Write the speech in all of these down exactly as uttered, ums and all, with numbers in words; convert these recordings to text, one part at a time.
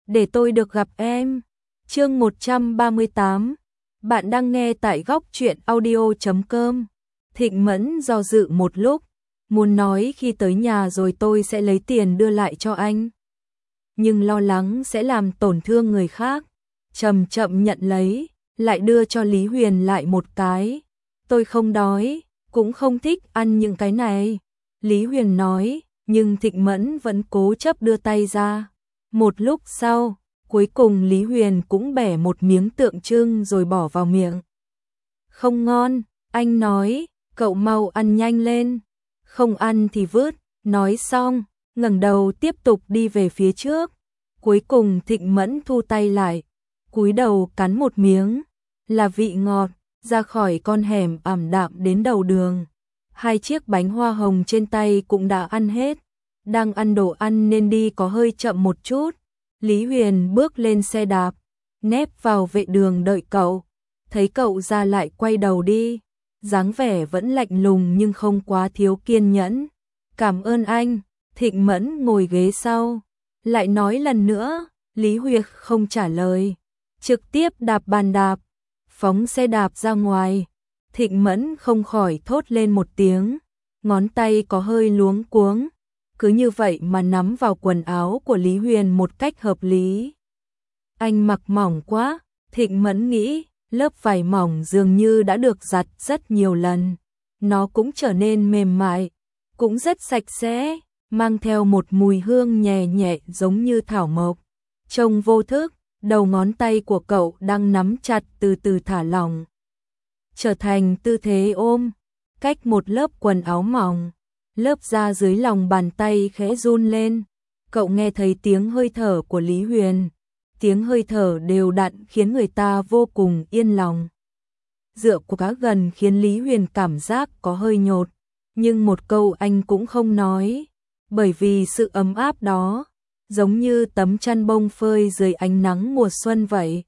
để tôi được gặp em. Chương một trăm ba mươi tám. Bạn đang nghe tại góc truyện audio chấm com. Thịnh Mẫn do dự một lúc, muốn nói khi tới nhà rồi tôi sẽ lấy tiền đưa lại cho anh. Nhưng lo lắng sẽ làm tổn thương người khác, chậm chậm nhận lấy, lại đưa cho Lý Huyền lại một cái. Tôi không đói, cũng không thích ăn những cái này. Lý Huyền nói, nhưng Thịnh Mẫn vẫn cố chấp đưa tay ra. Một lúc sau, cuối cùng Lý Huyền cũng bẻ một miếng tượng trưng rồi bỏ vào miệng. Không ngon, anh nói, cậu mau ăn nhanh lên. Không ăn thì vứt, nói xong, ngẩng đầu tiếp tục đi về phía trước. Cuối cùng Thịnh Mẫn thu tay lại, cúi đầu cắn một miếng, là vị ngọt, ra khỏi con hẻm ảm đạm đến đầu đường. Hai chiếc bánh hoa hồng trên tay cũng đã ăn hết, đang ăn đồ ăn nên đi có hơi chậm một chút. Lý Huyền bước lên xe đạp, nép vào vệ đường đợi cậu, thấy cậu ra lại quay đầu đi, dáng vẻ vẫn lạnh lùng nhưng không quá thiếu kiên nhẫn. Cảm ơn anh. Thịnh Mẫn ngồi ghế sau, lại nói lần nữa. Lý Huyền không trả lời, trực tiếp đạp bàn đạp, phóng xe đạp ra ngoài. Thịnh Mẫn không khỏi thốt lên một tiếng, ngón tay có hơi luống cuống, cứ như vậy mà nắm vào quần áo của Lý Huyền một cách hợp lý. Anh mặc mỏng quá, Thịnh Mẫn nghĩ, lớp vải mỏng dường như đã được giặt rất nhiều lần, nó cũng trở nên mềm mại, cũng rất sạch sẽ, mang theo một mùi hương nhẹ nhẹ giống như thảo mộc. Trong vô thức, đầu ngón tay của cậu đang nắm chặt từ từ thả lỏng, trở thành tư thế ôm, cách một lớp quần áo mỏng. Lớp da dưới lòng bàn tay khẽ run lên, cậu nghe thấy tiếng hơi thở của Lý Huyền, tiếng hơi thở đều đặn khiến người ta vô cùng yên lòng. Dựa quá gần khiến Lý Huyền cảm giác có hơi nhột, nhưng một câu anh cũng không nói, bởi vì sự ấm áp đó, giống như tấm chăn bông phơi dưới ánh nắng mùa xuân vậy.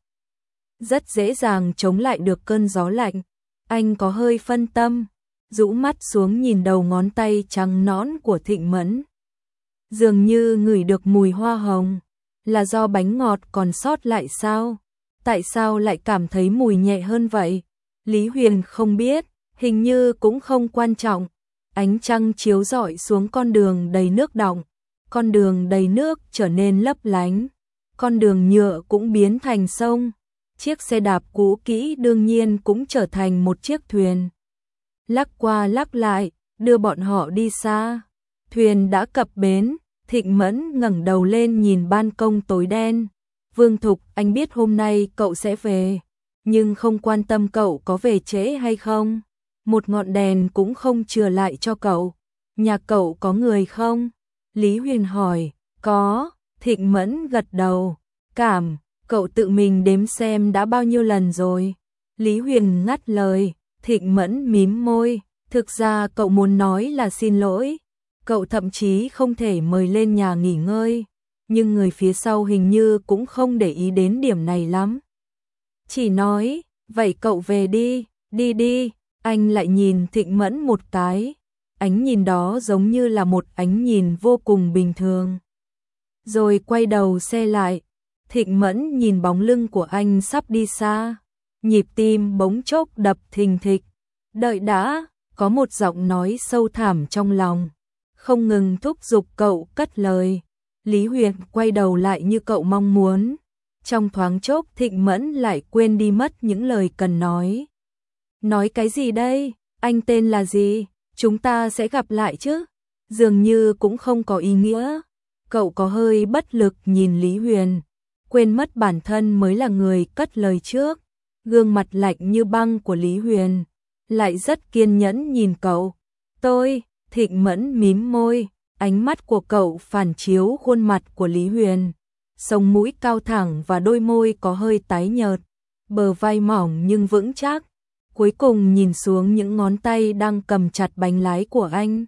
Rất dễ dàng chống lại được cơn gió lạnh. Anh có hơi phân tâm, rũ mắt xuống nhìn đầu ngón tay trắng nõn của Thịnh Mẫn. Dường như ngửi được mùi hoa hồng, là do bánh ngọt còn sót lại sao? Tại sao lại cảm thấy mùi nhẹ hơn vậy? Lý Huyền không biết, hình như cũng không quan trọng. Ánh trăng chiếu rọi xuống con đường đầy nước đọng, con đường đầy nước trở nên lấp lánh, con đường nhựa cũng biến thành sông. Chiếc xe đạp cũ kỹ đương nhiên cũng trở thành một chiếc thuyền, lắc qua lắc lại, đưa bọn họ đi xa. Thuyền đã cập bến, Thịnh Mẫn ngẩng đầu lên nhìn ban công tối đen. Vương Thục, anh biết hôm nay cậu sẽ về, nhưng không quan tâm cậu có về trễ hay không. Một ngọn đèn cũng không chừa lại cho cậu. Nhà cậu có người không? Lý Huyền hỏi. Có. Thịnh Mẫn gật đầu. Cảm, cậu tự mình đếm xem đã bao nhiêu lần rồi. Lý Huyền ngắt lời. Thịnh Mẫn mím môi. Thực ra cậu muốn nói là xin lỗi. Cậu thậm chí không thể mời lên nhà nghỉ ngơi, nhưng người phía sau hình như cũng không để ý đến điểm này lắm. Chỉ nói, vậy cậu về đi, đi đi. Anh lại nhìn Thịnh Mẫn một cái, ánh nhìn đó giống như là một ánh nhìn vô cùng bình thường. Rồi quay đầu xe lại, Thịnh Mẫn nhìn bóng lưng của anh sắp đi xa, nhịp tim bỗng chốc đập thình thịch. Đợi đã, có một giọng nói sâu thẳm trong lòng, không ngừng thúc giục cậu cất lời. Lý Huyền quay đầu lại như cậu mong muốn. Trong thoáng chốc Thịnh Mẫn lại quên đi mất những lời cần nói. Nói cái gì đây? Anh tên là gì? Chúng ta sẽ gặp lại chứ? Dường như cũng không có ý nghĩa. Cậu có hơi bất lực nhìn Lý Huyền, quên mất bản thân mới là người cất lời trước. Gương mặt lạnh như băng của Lý Huyền lại rất kiên nhẫn nhìn cậu. Tôi, Thịnh Mẫn mím môi, ánh mắt của cậu phản chiếu khuôn mặt của Lý Huyền. Sống mũi cao thẳng và đôi môi có hơi tái nhợt, bờ vai mỏng nhưng vững chắc. Cuối cùng nhìn xuống những ngón tay đang cầm chặt bánh lái của anh,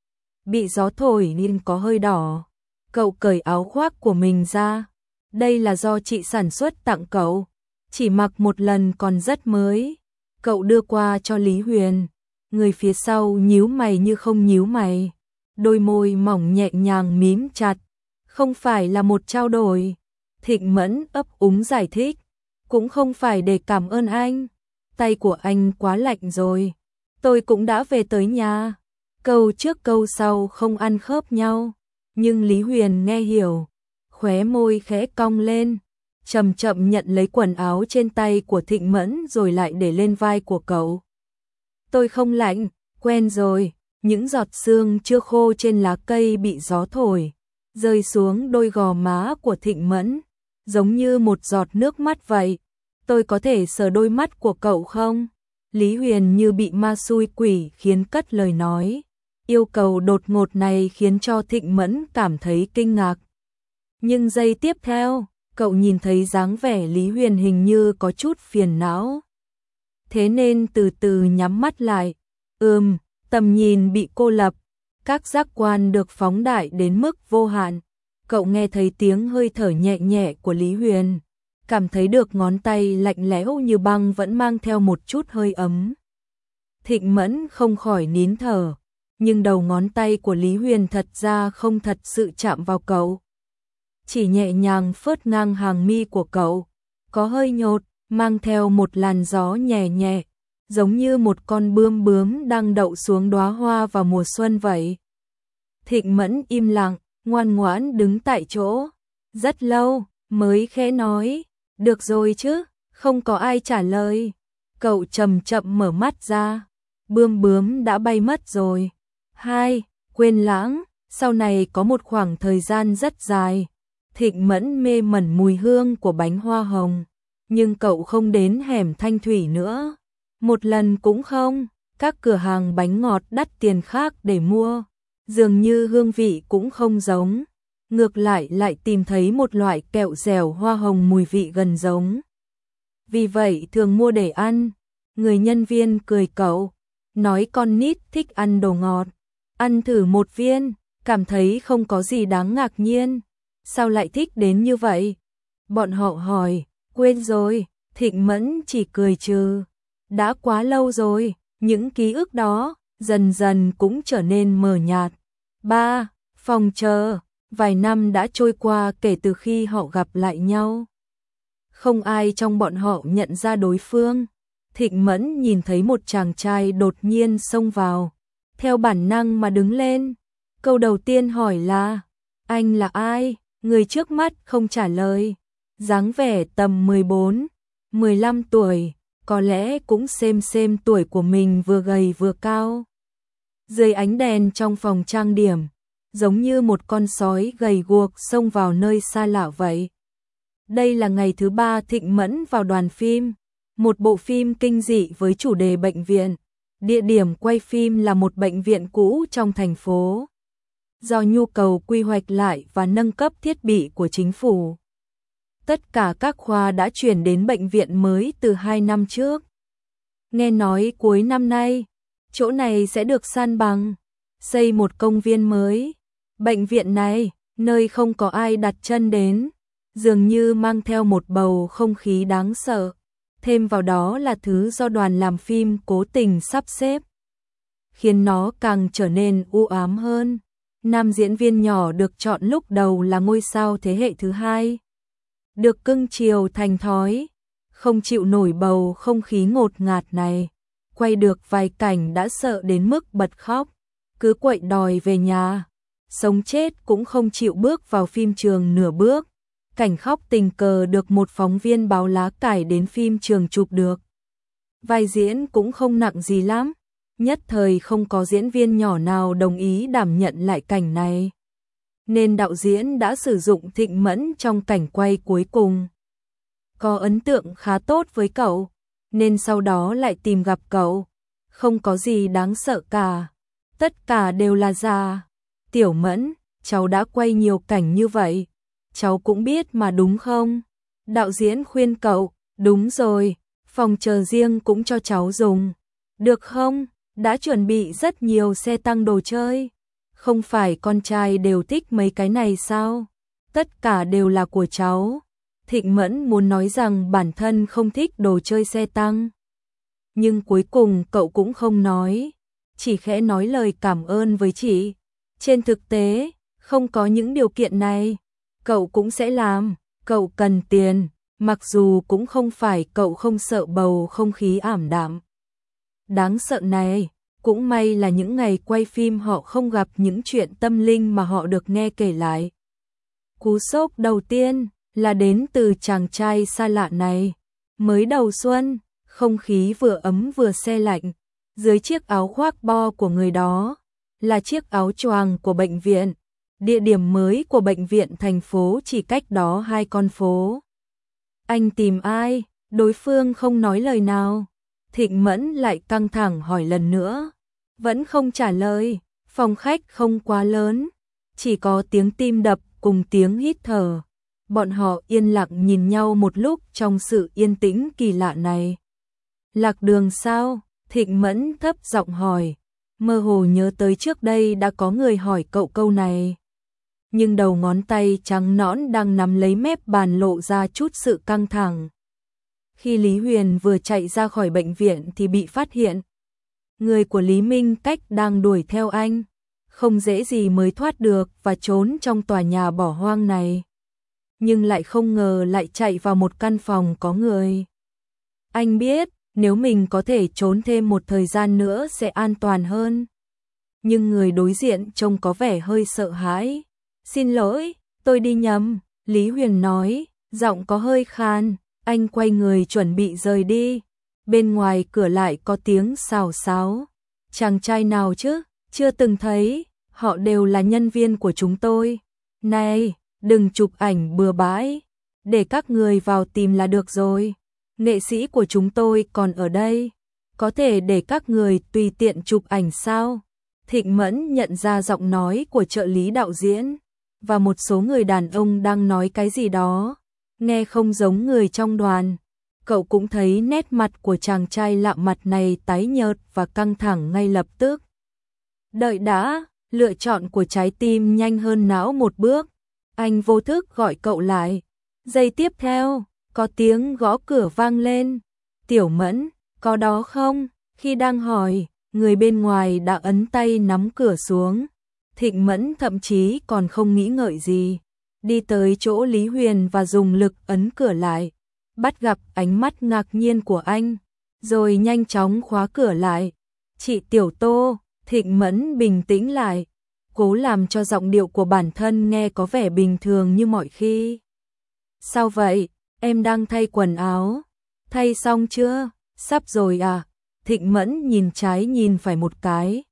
bị gió thổi nên có hơi đỏ. Cậu cởi áo khoác của mình ra. Đây là do chị sản xuất tặng cậu, chỉ mặc một lần còn rất mới. Cậu đưa qua cho Lý Huyền. Người phía sau nhíu mày như không nhíu mày, đôi môi mỏng nhẹ nhàng mím chặt. Không phải là một trao đổi. Thịnh Mẫn ấp úng giải thích, cũng không phải để cảm ơn anh, tay của anh quá lạnh rồi, tôi cũng đã về tới nhà. Câu trước câu sau không ăn khớp nhau, nhưng Lý Huyền nghe hiểu, khóe môi khẽ cong lên, chậm chậm nhận lấy quần áo trên tay của Thịnh Mẫn rồi lại để lên vai của cậu. Tôi không lạnh, quen rồi. Những giọt sương chưa khô trên lá cây bị gió thổi, rơi xuống đôi gò má của Thịnh Mẫn, giống như một giọt nước mắt vậy. Tôi có thể sờ đôi mắt của cậu không? Lý Huyền như bị ma xui quỷ khiến cất lời nói. Yêu cầu đột ngột này khiến cho Thịnh Mẫn cảm thấy kinh ngạc. Nhưng giây tiếp theo, cậu nhìn thấy dáng vẻ Lý Huyền hình như có chút phiền não. Thế nên từ từ nhắm mắt lại. Ừm, tầm nhìn bị cô lập, các giác quan được phóng đại đến mức vô hạn. Cậu nghe thấy tiếng hơi thở nhẹ nhẹ của Lý Huyền, cảm thấy được ngón tay lạnh lẽo như băng vẫn mang theo một chút hơi ấm. Thịnh Mẫn không khỏi nín thở, nhưng đầu ngón tay của Lý Huyền thật ra không thật sự chạm vào cậu. Chỉ nhẹ nhàng phớt ngang hàng mi của cậu, có hơi nhột, mang theo một làn gió nhẹ nhẹ, giống như một con bướm bướm đang đậu xuống đóa hoa vào mùa xuân vậy. Thịnh Mẫn im lặng, ngoan ngoãn đứng tại chỗ, rất lâu mới khẽ nói, được rồi chứ, không có ai trả lời. Cậu chậm chậm mở mắt ra, bướm bướm đã bay mất rồi. Hai, quên lãng, sau này có một khoảng thời gian rất dài, Thịnh Mẫn mê mẩn mùi hương của bánh hoa hồng, nhưng cậu không đến hẻm Thanh Thủy nữa. Một lần cũng không, các cửa hàng bánh ngọt đắt tiền khác để mua, dường như hương vị cũng không giống, ngược lại lại tìm thấy một loại kẹo dẻo hoa hồng mùi vị gần giống. Vì vậy thường mua để ăn. Người nhân viên cười cậu, nói con nít thích ăn đồ ngọt, ăn thử một viên, cảm thấy không có gì đáng ngạc nhiên, sao lại thích đến như vậy? Bọn họ hỏi, quên rồi, Thịnh Mẫn chỉ cười trừ. Đã quá lâu rồi, những ký ức đó dần dần cũng trở nên mờ nhạt. Ba, phòng chờ, vài năm đã trôi qua kể từ khi họ gặp lại nhau. Không ai trong bọn họ nhận ra đối phương. Thịnh Mẫn nhìn thấy một chàng trai đột nhiên xông vào, theo bản năng mà đứng lên. Câu đầu tiên hỏi là, anh là ai? Người trước mắt không trả lời. Dáng vẻ tầm mười bốn, mười lăm tuổi, có lẽ cũng xem xem tuổi của mình, vừa gầy vừa cao. Dưới ánh đèn trong phòng trang điểm, giống như một con sói gầy guộc xông vào nơi xa lạ vậy. Đây là ngày thứ ba Thịnh Mẫn vào đoàn phim, một bộ phim kinh dị với chủ đề bệnh viện. Địa điểm quay phim là một bệnh viện cũ trong thành phố. Do nhu cầu quy hoạch lại và nâng cấp thiết bị của chính phủ, tất cả các khoa đã chuyển đến bệnh viện mới từ hai năm trước. Nghe nói cuối năm nay, chỗ này sẽ được san bằng, xây một công viên mới. Bệnh viện này, nơi không có ai đặt chân đến, dường như mang theo một bầu không khí đáng sợ. Thêm vào đó là thứ do đoàn làm phim cố tình sắp xếp, khiến nó càng trở nên u ám hơn. Nam diễn viên nhỏ được chọn lúc đầu là ngôi sao thế hệ thứ hai, được cưng chiều thành thói, không chịu nổi bầu không khí ngột ngạt này. Quay được vài cảnh đã sợ đến mức bật khóc, cứ quậy đòi về nhà, sống chết cũng không chịu bước vào phim trường nửa bước. Cảnh khóc tình cờ được một phóng viên báo lá cải đến phim trường chụp được. Vai diễn cũng không nặng gì lắm, nhất thời không có diễn viên nhỏ nào đồng ý đảm nhận lại cảnh này, nên đạo diễn đã sử dụng Thịnh Mẫn trong cảnh quay cuối cùng. Có ấn tượng khá tốt với cậu, nên sau đó lại tìm gặp cậu. Không có gì đáng sợ cả, tất cả đều là giả. Tiểu Mẫn, cháu đã quay nhiều cảnh như vậy, cháu cũng biết mà đúng không? Đạo diễn khuyên cậu, đúng rồi, phòng chờ riêng cũng cho cháu dùng, được không? Đã chuẩn bị rất nhiều xe tăng đồ chơi. Không phải con trai đều thích mấy cái này sao? Tất cả đều là của cháu. Thịnh Mẫn muốn nói rằng bản thân không thích đồ chơi xe tăng, nhưng cuối cùng cậu cũng không nói, chỉ khẽ nói lời cảm ơn với chị. Trên thực tế, không có những điều kiện này, cậu cũng sẽ làm, Cậu cần tiền, mặc dù cũng không phải cậu không sợ bầu không khí ảm đạm. Đáng sợ này, cũng may là những ngày quay phim họ không gặp những chuyện tâm linh mà họ được nghe kể lại. Cú sốc đầu tiên là đến từ chàng trai xa lạ này. Mới đầu xuân, không khí vừa ấm vừa se lạnh, dưới chiếc áo khoác bo của người đó là chiếc áo choàng của bệnh viện. Địa điểm mới của bệnh viện thành phố chỉ cách đó hai con phố. Anh tìm ai? Đối phương không nói lời nào. Thịnh Mẫn lại căng thẳng hỏi lần nữa. Vẫn không trả lời. Phòng khách không quá lớn, chỉ có tiếng tim đập cùng tiếng hít thở. Bọn họ yên lặng nhìn nhau một lúc trong sự yên tĩnh kỳ lạ này. Lạc đường sao? Thịnh Mẫn thấp giọng hỏi. Mơ hồ nhớ tới trước đây đã có người hỏi cậu câu này. Nhưng đầu ngón tay trắng nõn đang nắm lấy mép bàn lộ ra chút sự căng thẳng. Khi Lý Huyền vừa chạy ra khỏi bệnh viện thì bị phát hiện. Người của Lý Minh Cách đang đuổi theo anh. Không dễ gì mới thoát được và trốn trong tòa nhà bỏ hoang này. Nhưng lại không ngờ lại chạy vào một căn phòng có người. Anh biết nếu mình có thể trốn thêm một thời gian nữa sẽ an toàn hơn. Nhưng người đối diện trông có vẻ hơi sợ hãi. Xin lỗi, tôi đi nhầm, Lý Huyền nói, giọng có hơi khan. Anh quay người chuẩn bị rời đi. Bên ngoài cửa lại có tiếng xào xáo. Chàng trai nào chứ? Chưa từng thấy, họ đều là nhân viên của chúng tôi. Này, đừng chụp ảnh bừa bãi, để các người vào tìm là được rồi. Nghệ sĩ của chúng tôi còn ở đây, có thể để các người tùy tiện chụp ảnh sao? Thịnh Mẫn nhận ra giọng nói của trợ lý đạo diễn, và một số người đàn ông đang nói cái gì đó, nghe không giống người trong đoàn. Cậu cũng thấy nét mặt của chàng trai lạ mặt này tái nhợt và căng thẳng ngay lập tức. Đợi đã, lựa chọn của trái tim nhanh hơn não một bước. Anh vô thức gọi cậu lại. Giây tiếp theo, có tiếng gõ cửa vang lên. Tiểu Mẫn, có đó không? Khi đang hỏi, người bên ngoài đã ấn tay nắm cửa xuống. Thịnh Mẫn thậm chí còn không nghĩ ngợi gì, đi tới chỗ Lý Huyền và dùng lực ấn cửa lại. Bắt gặp ánh mắt ngạc nhiên của anh, rồi nhanh chóng khóa cửa lại. Chị Tiểu Tô, Thịnh Mẫn bình tĩnh lại, cố làm cho giọng điệu của bản thân nghe có vẻ bình thường như mọi khi. Sao vậy? Em đang thay quần áo. Thay xong chưa? Sắp rồi à? Thịnh Mẫn nhìn trái nhìn phải một cái.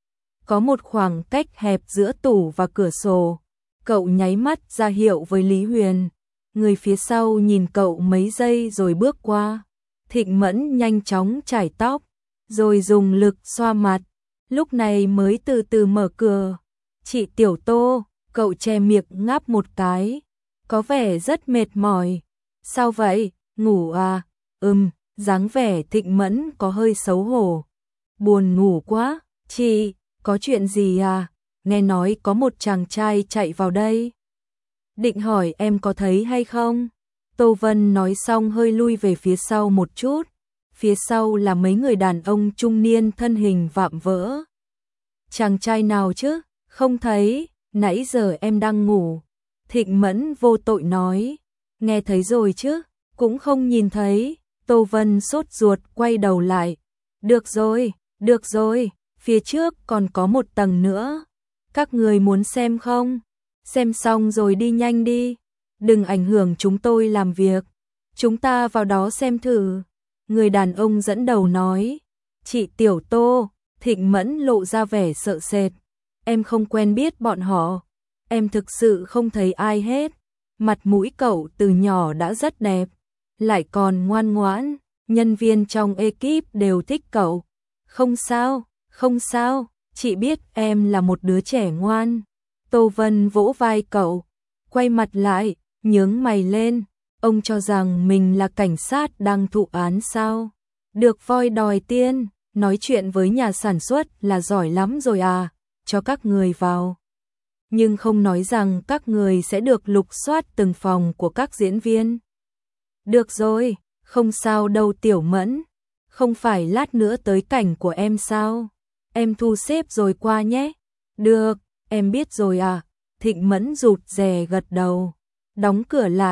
Có một khoảng cách hẹp giữa tủ và cửa sổ. Cậu nháy mắt ra hiệu với Lý Huyền. Người phía sau nhìn cậu mấy giây rồi bước qua. Thịnh Mẫn nhanh chóng chải tóc, rồi dùng lực xoa mặt. Lúc này mới từ từ mở cửa. Chị Tiểu Tô, cậu che miệng ngáp một cái. Có vẻ rất mệt mỏi. Sao vậy? Ngủ à? Ừm, dáng vẻ Thịnh Mẫn có hơi xấu hổ. Buồn ngủ quá. Chị, có chuyện gì à? Nghe nói có một chàng trai chạy vào đây. Định hỏi em có thấy hay không? Tô Vân nói xong hơi lui về phía sau một chút. Phía sau là mấy người đàn ông trung niên thân hình vạm vỡ. Chàng trai nào chứ? Không thấy, nãy giờ em đang ngủ. Thịnh Mẫn vô tội nói. Nghe thấy rồi chứ? Cũng không nhìn thấy. Tô Vân sốt ruột quay đầu lại. Được rồi, được rồi, phía trước còn có một tầng nữa. Các người muốn xem không? Xem xong rồi đi nhanh đi. Đừng ảnh hưởng chúng tôi làm việc. Chúng ta vào đó xem thử. Người đàn ông dẫn đầu nói. Chị Tiểu Tô, Thịnh Mẫn lộ ra vẻ sợ sệt. Em không quen biết bọn họ. Em thực sự không thấy ai hết. Mặt mũi cậu từ nhỏ đã rất đẹp, lại còn ngoan ngoãn. Nhân viên trong ekip đều thích cậu. Không sao, không sao, chị biết em là một đứa trẻ ngoan. Tô Vân vỗ vai cậu, quay mặt lại, nhướng mày lên. Ông cho rằng mình là cảnh sát đang thụ án sao? Được voi đòi tiên, nói chuyện với nhà sản xuất là giỏi lắm rồi à, cho các người vào. Nhưng không nói rằng các người sẽ được lục soát từng phòng của các diễn viên. Được rồi, không sao đâu Tiểu Mẫn. Không phải lát nữa tới cảnh của em sao? Em thu xếp rồi qua nhé. Được, em biết rồi à. Thịnh Mẫn rụt rè gật đầu. Đóng cửa lại,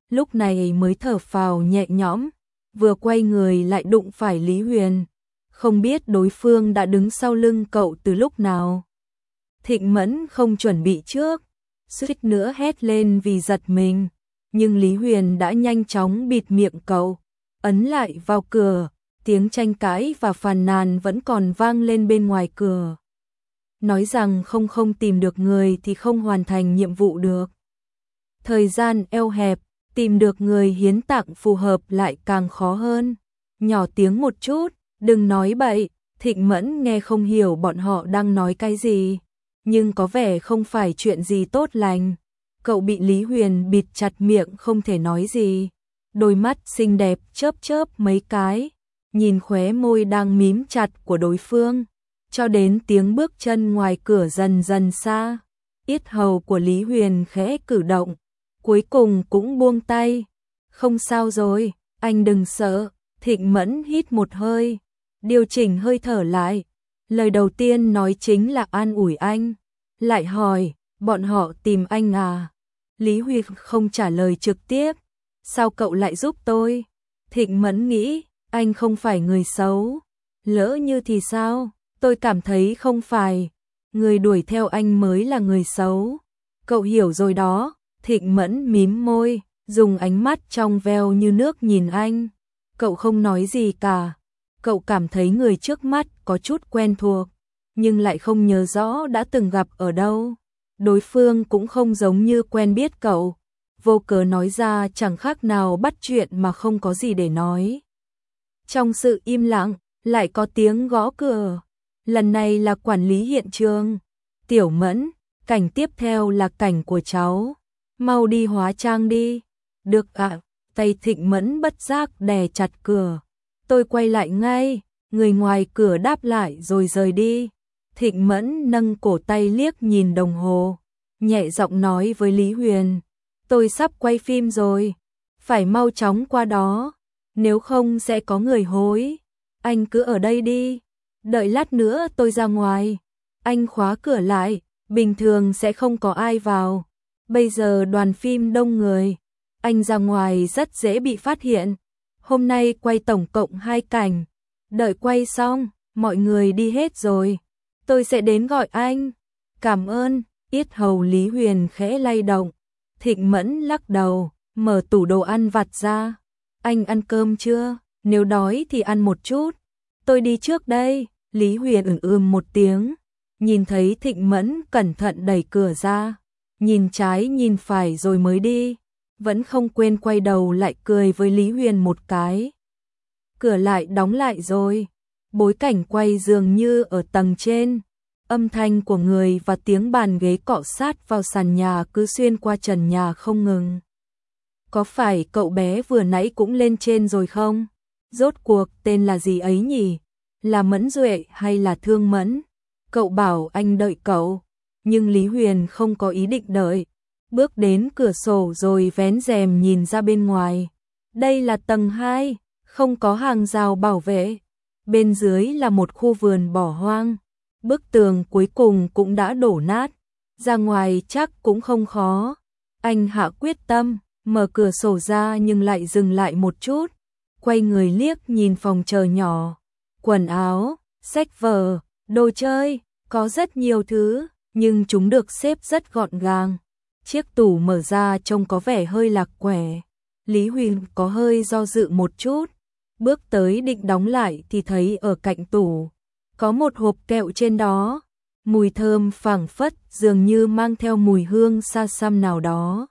lúc này mới thở phào nhẹ nhõm, vừa quay người lại đụng phải Lý Huyền. Không biết đối phương đã đứng sau lưng cậu từ lúc nào. Thịnh Mẫn không chuẩn bị trước, suýt nữa hét lên vì giật mình, nhưng Lý Huyền đã nhanh chóng bịt miệng cậu, ấn lại vào cửa, tiếng tranh cãi và phàn nàn vẫn còn vang lên bên ngoài cửa. Nói rằng không không tìm được người thì không hoàn thành nhiệm vụ được. Thời gian eo hẹp, tìm được người hiến tặng phù hợp lại càng khó hơn. Nhỏ tiếng một chút, đừng nói bậy. Thịnh Mẫn nghe không hiểu bọn họ đang nói cái gì, nhưng có vẻ không phải chuyện gì tốt lành. Cậu bị Lý Huyền bịt chặt miệng không thể nói gì. Đôi mắt xinh đẹp chớp chớp mấy cái, nhìn khóe môi đang mím chặt của đối phương, cho đến tiếng bước chân ngoài cửa dần dần xa. Yết hầu của Lý Huyền khẽ cử động, cuối cùng cũng buông tay. Không sao rồi, anh đừng sợ. Thịnh Mẫn hít một hơi, điều chỉnh hơi thở lại. Lời đầu tiên nói chính là an ủi anh. Lại hỏi, bọn họ tìm anh à? Lý Huy không trả lời trực tiếp. Sao cậu lại giúp tôi? Thịnh Mẫn nghĩ, anh không phải người xấu. Lỡ như thì sao? Tôi cảm thấy không phải. Người đuổi theo anh mới là người xấu. Cậu hiểu rồi đó. Thịnh Mẫn mím môi, dùng ánh mắt trong veo như nước nhìn anh. Cậu không nói gì cả. Cậu cảm thấy người trước mắt có chút quen thuộc, nhưng lại không nhớ rõ đã từng gặp ở đâu. Đối phương cũng không giống như quen biết cậu. Vô cớ nói ra chẳng khác nào bắt chuyện mà không có gì để nói. Trong sự im lặng, lại có tiếng gõ cửa. Lần này là quản lý hiện trường. Tiểu Mẫn, cảnh tiếp theo là cảnh của cháu. Mau đi hóa trang đi. Được ạ. À, tay Thịnh Mẫn bất giác đè chặt cửa. Tôi quay lại ngay. Người ngoài cửa đáp lại rồi rời đi. Thịnh Mẫn nâng cổ tay liếc nhìn đồng hồ, nhẹ giọng nói với Lý Huyền. Tôi sắp quay phim rồi. Phải mau chóng qua đó. Nếu không sẽ có người hối. Anh cứ ở đây đi. Đợi lát nữa tôi ra ngoài. Anh khóa cửa lại. Bình thường sẽ không có ai vào. Bây giờ đoàn phim đông người. Anh ra ngoài rất dễ bị phát hiện. Hôm nay quay tổng cộng hai cảnh. Đợi quay xong, mọi người đi hết rồi. Tôi sẽ đến gọi anh. Cảm ơn. Yết hầu Lý Huyền khẽ lay động. Thịnh Mẫn lắc đầu, mở tủ đồ ăn vặt ra. Anh ăn cơm chưa? Nếu đói thì ăn một chút. Tôi đi trước đây. Lý Huyền ừm ừm một tiếng. Nhìn thấy Thịnh Mẫn cẩn thận đẩy cửa ra. Nhìn trái nhìn phải rồi mới đi. Vẫn không quên quay đầu lại cười với Lý Huyền một cái. Cửa lại đóng lại rồi. Bối cảnh quay dường như ở tầng trên. Âm thanh của người và tiếng bàn ghế cọ sát vào sàn nhà cứ xuyên qua trần nhà không ngừng. Có phải cậu bé vừa nãy cũng lên trên rồi không? Rốt cuộc tên là gì ấy nhỉ? Là Mẫn Duệ hay là Thương Mẫn? Cậu bảo anh đợi cậu, nhưng Lý Huyền không có ý định đợi. Bước đến cửa sổ rồi vén rèm nhìn ra bên ngoài. Đây là tầng hai, không có hàng rào bảo vệ. Bên dưới là một khu vườn bỏ hoang. Bức tường cuối cùng cũng đã đổ nát. Ra ngoài chắc cũng không khó. Anh hạ quyết tâm, mở cửa sổ ra nhưng lại dừng lại một chút. Quay người liếc nhìn phòng chờ nhỏ. Quần áo, sách vở, đồ chơi, có rất nhiều thứ, nhưng chúng được xếp rất gọn gàng. Chiếc tủ mở ra trông có vẻ hơi lạc quẻ. Lý Huỳnh có hơi do dự một chút. Bước tới định đóng lại thì thấy ở cạnh tủ có một hộp kẹo trên đó. Mùi thơm phảng phất dường như mang theo mùi hương xa xăm nào đó.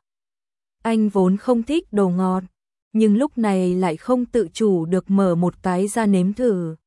Anh vốn không thích đồ ngọt, nhưng lúc này lại không tự chủ được mở một cái ra nếm thử.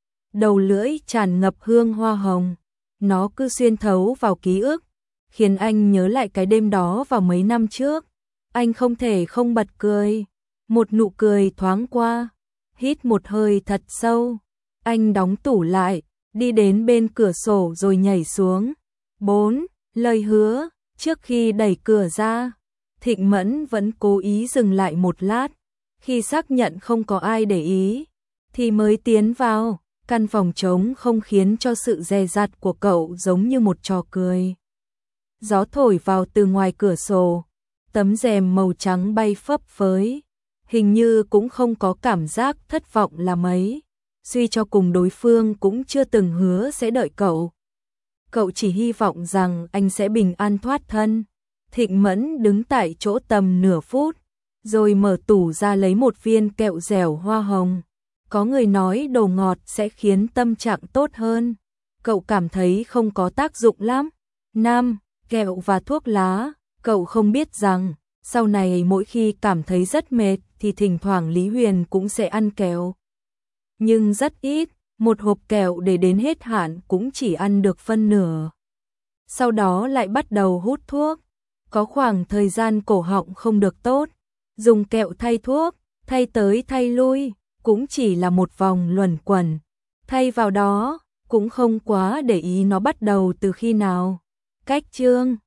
Đầu lưỡi tràn ngập hương hoa hồng. Nó cứ xuyên thấu vào ký ức, khiến anh nhớ lại cái đêm đó vào mấy năm trước. Anh không thể không bật cười. Một nụ cười thoáng qua. Hít một hơi thật sâu. Anh đóng tủ lại, đi đến bên cửa sổ rồi nhảy xuống. Bốn. Lời hứa. Trước khi đẩy cửa ra, Thịnh Mẫn vẫn cố ý dừng lại một lát. Khi xác nhận không có ai để ý, thì mới tiến vào. Căn phòng trống không khiến cho sự dè dặt của cậu giống như một trò cười. Gió thổi vào từ ngoài cửa sổ, Tấm rèm màu trắng bay phấp phới, hình như cũng không có cảm giác thất vọng là mấy. Suy cho cùng đối phương cũng chưa từng hứa sẽ đợi cậu. Cậu chỉ hy vọng rằng anh sẽ bình an thoát thân. Thịnh Mẫn đứng tại chỗ tầm nửa phút, rồi mở tủ ra lấy một viên kẹo dẻo hoa hồng. Có người nói đồ ngọt sẽ khiến tâm trạng tốt hơn. Cậu cảm thấy không có tác dụng lắm. Nam, kẹo và thuốc lá. Cậu không biết rằng, sau này mỗi khi cảm thấy rất mệt thì thỉnh thoảng Lý Huyền cũng sẽ ăn kẹo. Nhưng rất ít, một hộp kẹo để đến hết hạn cũng chỉ ăn được phân nửa. Sau đó lại bắt đầu hút thuốc. Có khoảng thời gian cổ họng không được tốt, dùng kẹo thay thuốc, thay tới thay lui, cũng chỉ là một vòng luẩn quẩn. Thay vào đó, cũng không quá để ý nó bắt đầu từ khi nào. Cách chương